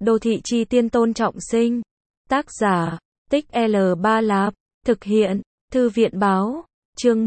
Đô thị chi tiên Tôn Trọng Sinh. Tác giả, Tích L3 Lạp. Thực hiện, Thư viện báo. Chương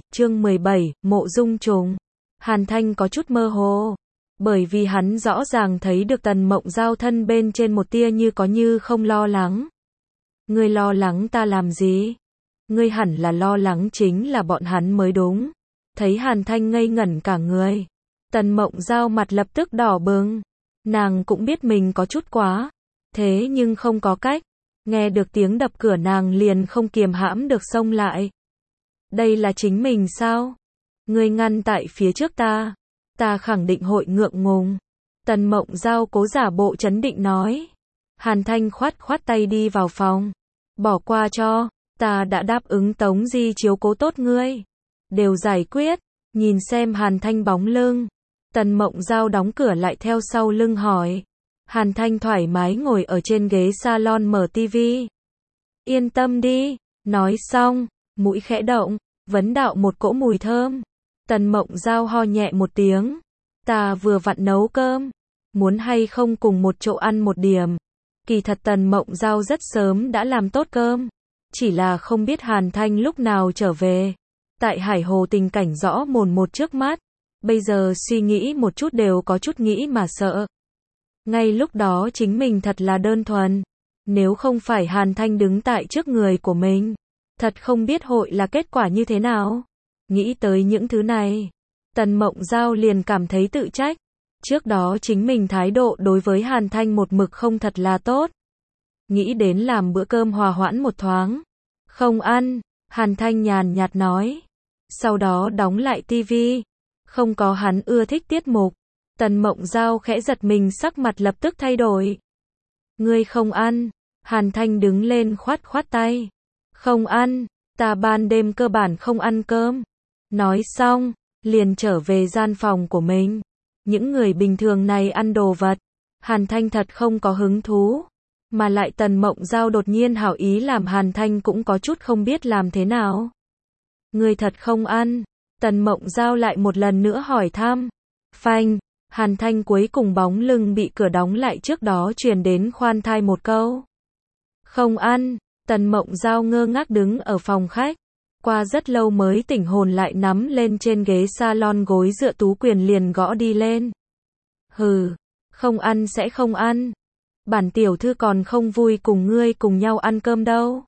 17, Mộ Dung Trùng. Hàn Thanh có chút mơ hồ. Bởi vì hắn rõ ràng thấy được Tần Mộng Giao thân bên trên một tia như có như không lo lắng. Ngươi lo lắng ta làm gì? Ngươi hẳn là lo lắng chính là bọn hắn mới đúng. Thấy Hàn Thanh ngây ngẩn cả người. Tần Mộng Giao mặt lập tức đỏ bừng. Nàng cũng biết mình có chút quá. Thế nhưng không có cách. Nghe được tiếng đập cửa nàng liền không kiềm hãm được xông lại. Đây là chính mình sao? Ngươi ngăn tại phía trước ta. Ta khẳng định hội ngượng ngùng. Tần Mộng Giao cố giả bộ trấn định nói. Hàn Thanh khoát tay đi vào phòng. Bỏ qua cho, ta đã đáp ứng Tống Di chiếu cố tốt ngươi. Đều giải quyết. Nhìn xem Hàn Thanh bóng lưng. Tần Mộng Giao đóng cửa lại theo sau lưng hỏi. Hàn Thanh thoải mái ngồi ở trên ghế salon mở tivi. Yên tâm đi. Nói xong, mũi khẽ động, vấn đạo một cỗ mùi thơm. Tần Mộng Giao ho nhẹ một tiếng. Ta vừa vặn nấu cơm. Muốn hay không cùng một chỗ ăn một điểm. Kỳ thật Tần Mộng Giao rất sớm đã làm tốt cơm. Chỉ là không biết Hàn Thanh lúc nào trở về. Tại Hải Hồ tình cảnh rõ mồn một trước mắt. Bây giờ suy nghĩ một chút đều có chút nghĩ mà sợ. Ngay lúc đó chính mình thật là đơn thuần. Nếu không phải Hàn Thanh đứng tại trước người của mình. Thật không biết hội là kết quả như thế nào. Nghĩ tới những thứ này. Tần Mộng Giao liền cảm thấy tự trách. Trước đó chính mình thái độ đối với Hàn Thanh một mực không thật là tốt. Nghĩ đến làm bữa cơm hòa hoãn một thoáng. Không ăn, Hàn Thanh nhàn nhạt nói. Sau đó đóng lại tivi. Không có hắn ưa thích tiết mục. Tần Mộng Giao khẽ giật mình sắc mặt lập tức thay đổi. Ngươi không ăn. Hàn Thanh đứng lên khoát tay. Không ăn, ta ban đêm cơ bản không ăn cơm. Nói xong, liền trở về gian phòng của mình. Những người bình thường này ăn đồ vật. Hàn Thanh thật không có hứng thú. Mà lại Tần Mộng Giao đột nhiên hảo ý làm Hàn Thanh cũng có chút không biết làm thế nào. Ngươi thật không ăn. Tần Mộng Giao lại một lần nữa hỏi thăm. Phanh, Hàn Thanh cuối cùng bóng lưng bị cửa đóng lại trước đó truyền đến khoan thai một câu. Không ăn. Tần Mộng Giao ngơ ngác đứng ở phòng khách. Qua rất lâu mới tỉnh hồn lại nắm lên trên ghế salon gối dựa tú quyền liền gõ đi lên. Hừ, không ăn sẽ không ăn. Bản tiểu thư còn không vui cùng ngươi cùng nhau ăn cơm đâu.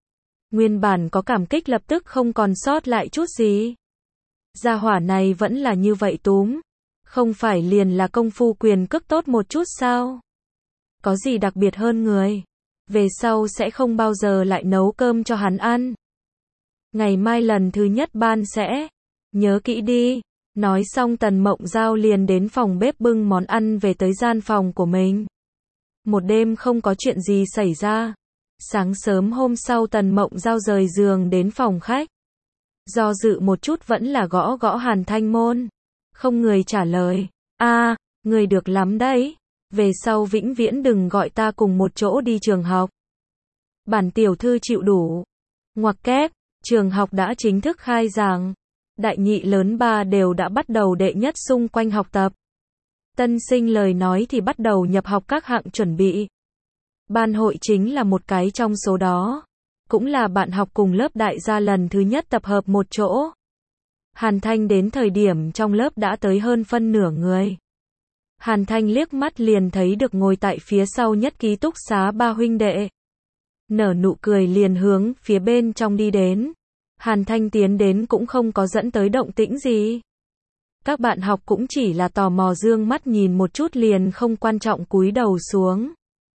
Nguyên bản có cảm kích lập tức không còn sót lại chút gì. Gia hỏa này vẫn là như vậy túm. Không phải liền là công phu quyền cước tốt một chút sao? Có gì đặc biệt hơn người? Về sau sẽ không bao giờ lại nấu cơm cho hắn ăn. Ngày mai lần thứ nhất ban sẽ. Nhớ kỹ đi. Nói xong Tần Mộng Giao liền đến phòng bếp bưng món ăn về tới gian phòng của mình. Một đêm không có chuyện gì xảy ra. Sáng sớm hôm sau Tần Mộng Giao rời giường đến phòng khách. Do dự một chút vẫn là gõ Hàn Thanh môn. Không người trả lời. Người được lắm đấy. Về sau vĩnh viễn đừng gọi ta cùng một chỗ đi trường học. Bản tiểu thư chịu đủ. Ngoặc kép, trường học đã chính thức khai giảng. Đại nhị lớn ba đều đã bắt đầu đệ nhất xung quanh học tập. Tân sinh lời nói thì bắt đầu nhập học các hạng chuẩn bị. Ban hội chính là một cái trong số đó. Cũng là bạn học cùng lớp đại gia lần thứ nhất tập hợp một chỗ. Hàn Thanh đến thời điểm trong lớp đã tới hơn phân nửa người. Hàn Thanh liếc mắt liền thấy được ngồi tại phía sau nhất ký túc xá ba huynh đệ. Nở nụ cười liền hướng phía bên trong đi đến. Hàn Thanh tiến đến cũng không có dẫn tới động tĩnh gì. Các bạn học cũng chỉ là tò mò dương mắt nhìn một chút liền không quan trọng cúi đầu xuống.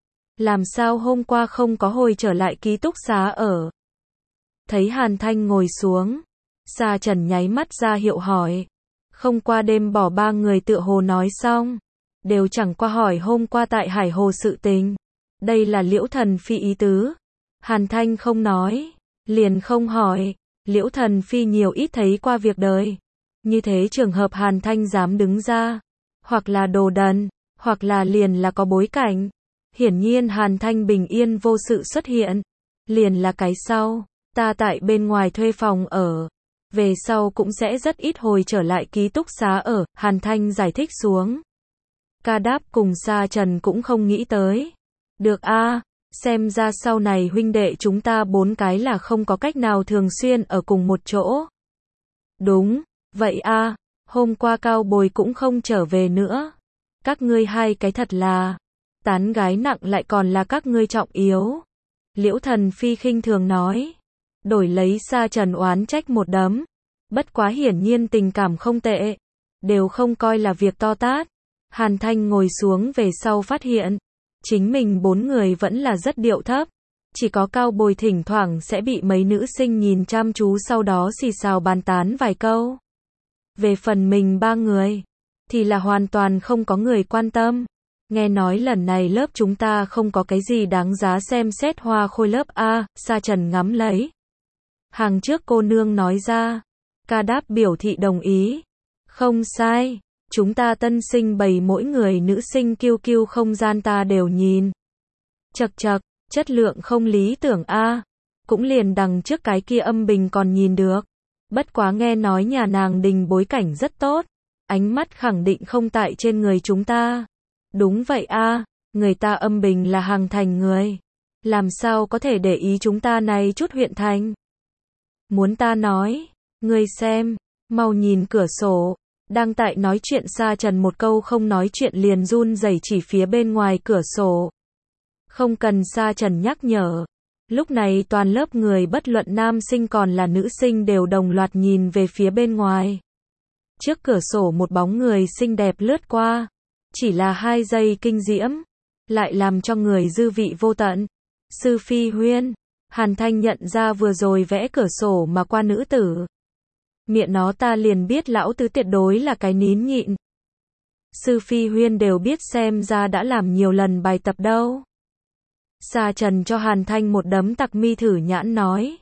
Làm sao hôm qua không có hồi trở lại ký túc xá ở? Thấy Hàn Thanh ngồi xuống. Sa Trần nháy mắt ra hiệu hỏi. Không qua đêm bỏ ba người tựa hồ nói xong. Đều chẳng qua hỏi hôm qua tại Hải Hồ sự tình. Đây là Liễu Thần Phi ý tứ. Hàn Thanh không nói. Liền không hỏi. Liễu Thần Phi nhiều ít thấy qua việc đời. Như thế trường hợp Hàn Thanh dám đứng ra. Hoặc là đồ đần. Hoặc là liền là có bối cảnh. Hiển nhiên Hàn Thanh bình yên vô sự xuất hiện. Liền là cái sau. Ta tại bên ngoài thuê phòng ở. Về sau cũng sẽ rất ít hồi trở lại ký túc xá ở. Hàn Thanh giải thích xuống. Ca Đáp cùng Sa Trần cũng không nghĩ tới. Được a, xem ra sau này huynh đệ chúng ta 4 cái là không có cách nào thường xuyên ở cùng một chỗ. Đúng, vậy a, hôm qua Cao Bồi cũng không trở về nữa. Các ngươi 2 cái thật là, tán gái nặng lại còn là các ngươi trọng yếu. Liễu Thần Phi khinh thường nói. Đổi lấy Sa Trần oán trách một đấm. Bất quá hiển nhiên tình cảm không tệ. Đều không coi là việc to tát. Hàn Thanh ngồi xuống về sau phát hiện. Chính mình 4 người vẫn là rất điệu thấp. Chỉ có Cao Bồi thỉnh thoảng sẽ bị mấy nữ sinh nhìn chăm chú sau đó xì xào bàn tán vài câu. Về phần mình 3 người, thì là hoàn toàn không có người quan tâm. Nghe nói lần này lớp chúng ta không có cái gì đáng giá xem xét hoa khôi lớp A, Sa Trần ngắm lấy. Hàng trước cô nương nói ra. Ca Đáp biểu thị đồng ý. Không sai, chúng ta tân sinh bày mỗi người nữ sinh kiêu kiêu không gian ta đều nhìn. Chậc chậc, chất lượng không lý tưởng a. Cũng liền đằng trước cái kia âm bình còn nhìn được. Bất quá nghe nói nhà nàng đình bối cảnh rất tốt. Ánh mắt khẳng định không tại trên người chúng ta. Đúng vậy a, người ta âm bình là hàng thành người. Làm sao có thể để ý chúng ta này chút huyện thành. Muốn ta nói, ngươi xem, mau nhìn cửa sổ. Đang tại nói chuyện Sa Trần một câu không nói chuyện liền run rẩy chỉ phía bên ngoài cửa sổ. Không cần Sa Trần nhắc nhở. Lúc này toàn lớp người bất luận nam sinh còn là nữ sinh đều đồng loạt nhìn về phía bên ngoài. Trước cửa sổ một bóng người xinh đẹp lướt qua. Chỉ là 2 giây kinh diễm. Lại làm cho người dư vị vô tận. Sư Phi Huyên. Hàn Thanh nhận ra vừa rồi vẽ cửa sổ mà qua nữ tử. Miệng nó ta liền biết lão tứ tuyệt đối là cái nín nhịn. Sư Phi Huyên đều biết xem ra đã làm nhiều lần bài tập đâu. Sa Trần cho Hàn Thanh một đấm tặc mi thử nhãn nói.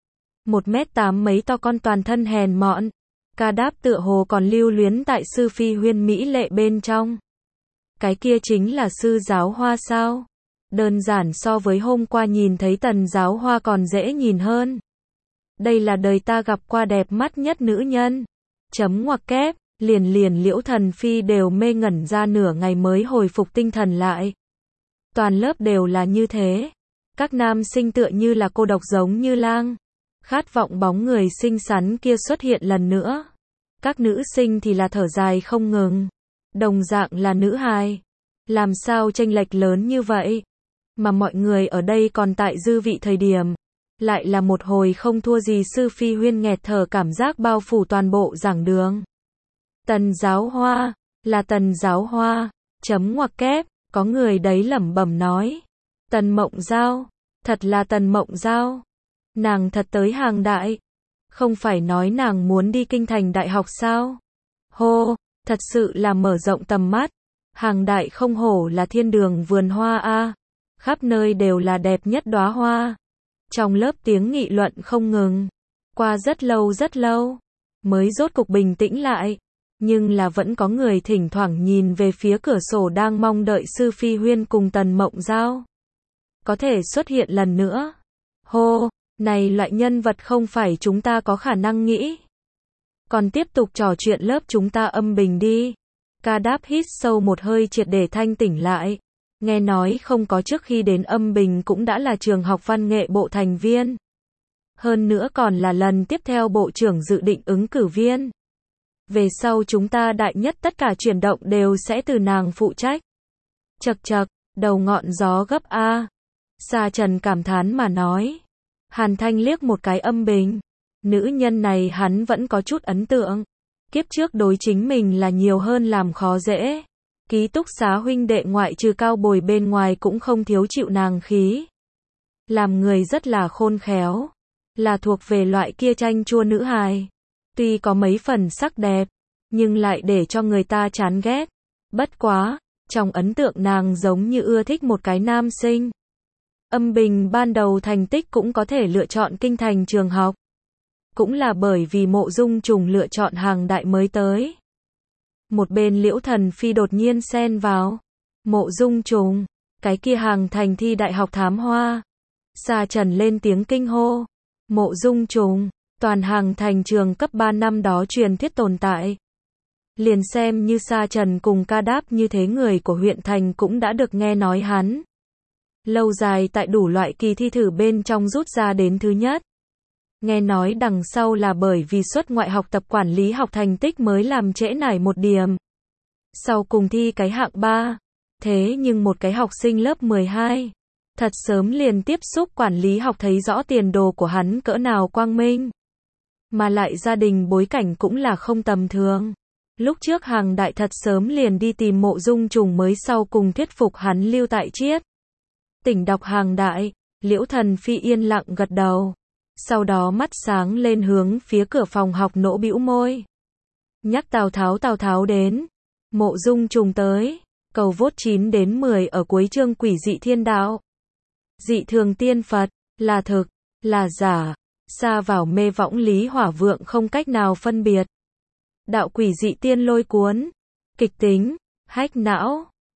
1m8 mấy to con toàn thân hèn mọn. Ca Đáp tựa hồ còn lưu luyến tại Sư Phi Huyên mỹ lệ bên trong. Cái kia chính là sư giáo hoa sao? Đơn giản so với hôm qua nhìn thấy Tần giáo hoa còn dễ nhìn hơn. Đây là đời ta gặp qua đẹp mắt nhất nữ nhân. Chấm ngoặc kép, liền Liễu Thần Phi đều mê ngẩn ra nửa ngày mới hồi phục tinh thần lại. Toàn lớp đều là như thế. Các nam sinh tựa như là cô độc giống như lang. Khát vọng bóng người xinh xắn kia xuất hiện lần nữa. Các nữ sinh thì là thở dài không ngừng. Đồng dạng là nữ hài. Làm sao chênh lệch lớn như vậy? Mà mọi người ở đây còn tại dư vị thời điểm. Lại là một hồi không thua gì Sư Phi Huyên nghẹt thở cảm giác bao phủ toàn bộ giảng đường. Tần giáo hoa, là Tần giáo hoa, chấm ngoặc kép, có người đấy lẩm bẩm nói. Tần Mộng Giao, thật là Tần Mộng Giao. Nàng thật tới hàng đại. Không phải nói nàng muốn đi kinh thành đại học sao? Hô, thật sự là mở rộng tầm mắt. Hàng đại không hổ là thiên đường vườn hoa a. Khắp nơi đều là đẹp nhất đóa hoa. Trong lớp tiếng nghị luận không ngừng. Qua rất lâu, mới rốt cục bình tĩnh lại. Nhưng là vẫn có người thỉnh thoảng nhìn về phía cửa sổ đang mong đợi Sư Phi Huyên cùng Tần Mộng Giao. Có thể xuất hiện lần nữa. Hô, này loại nhân vật không phải chúng ta có khả năng nghĩ. Còn tiếp tục trò chuyện lớp chúng ta âm bình đi. Ca Đáp hít sâu một hơi triệt để thanh tỉnh lại. Nghe nói không có trước khi đến âm bình cũng đã là trường học văn nghệ bộ thành viên. Hơn nữa còn là lần tiếp theo bộ trưởng dự định ứng cử viên. Về sau chúng ta đại nhất tất cả chuyển động đều sẽ từ nàng phụ trách. Chậc chậc, đầu ngọn gió gấp a. Sa Trần cảm thán mà nói. Hàn Thanh liếc một cái âm bình. Nữ nhân này hắn vẫn có chút ấn tượng. Kiếp trước đối chính mình là nhiều hơn làm khó dễ. Ký túc xá huynh đệ ngoại trừ Cao Bồi bên ngoài cũng không thiếu chịu nàng khí. Làm người rất là khôn khéo. Là thuộc về loại kia chanh chua nữ hài. Tuy có mấy phần sắc đẹp, nhưng lại để cho người ta chán ghét. Bất quá, trong ấn tượng nàng giống như ưa thích một cái nam sinh. Âm bình ban đầu thành tích cũng có thể lựa chọn kinh thành trường học. Cũng là bởi vì Mộ Dung Trùng lựa chọn hàng đại mới tới. Một bên Liễu Thần Phi đột nhiên xen vào. Mộ Dung Trùng, cái kia hàng thành thi đại học thám hoa. Sa Trần lên tiếng kinh hô. Mộ Dung Trùng, toàn hàng thành trường cấp 3 năm đó truyền thuyết tồn tại. Liền xem như Sa Trần cùng Ca Đáp như thế người của huyện thành cũng đã được nghe nói hắn. Lâu dài tại đủ loại kỳ thi thử bên trong rút ra đến thứ nhất. Nghe nói đằng sau là bởi vì xuất ngoại học tập quản lý học thành tích mới làm trễ nải một điểm. Sau cùng thi cái hạng 3. Thế nhưng một cái học sinh lớp 12. Thật sớm liền tiếp xúc quản lý học thấy rõ tiền đồ của hắn cỡ nào quang minh. Mà lại gia đình bối cảnh cũng là không tầm thường. Lúc trước Hàng Đại thật sớm liền đi tìm Mộ Dung Trùng mới sau cùng thuyết phục hắn lưu tại Chiết Tỉnh đọc Hàng Đại. Liễu Thần Phi yên lặng gật đầu. Sau đó mắt sáng lên hướng phía cửa phòng học nỗ bĩu môi. Nhắc Tào Tháo đến. Mộ Dung Trùng tới. Cầu vốt 9 đến 10 ở cuối chương Quỷ dị thiên đạo. Dị thường tiên Phật, là thực, là giả, xa vào mê võng lý hỏa vượng không cách nào phân biệt. Đạo quỷ dị tiên lôi cuốn, kịch tính, hách não,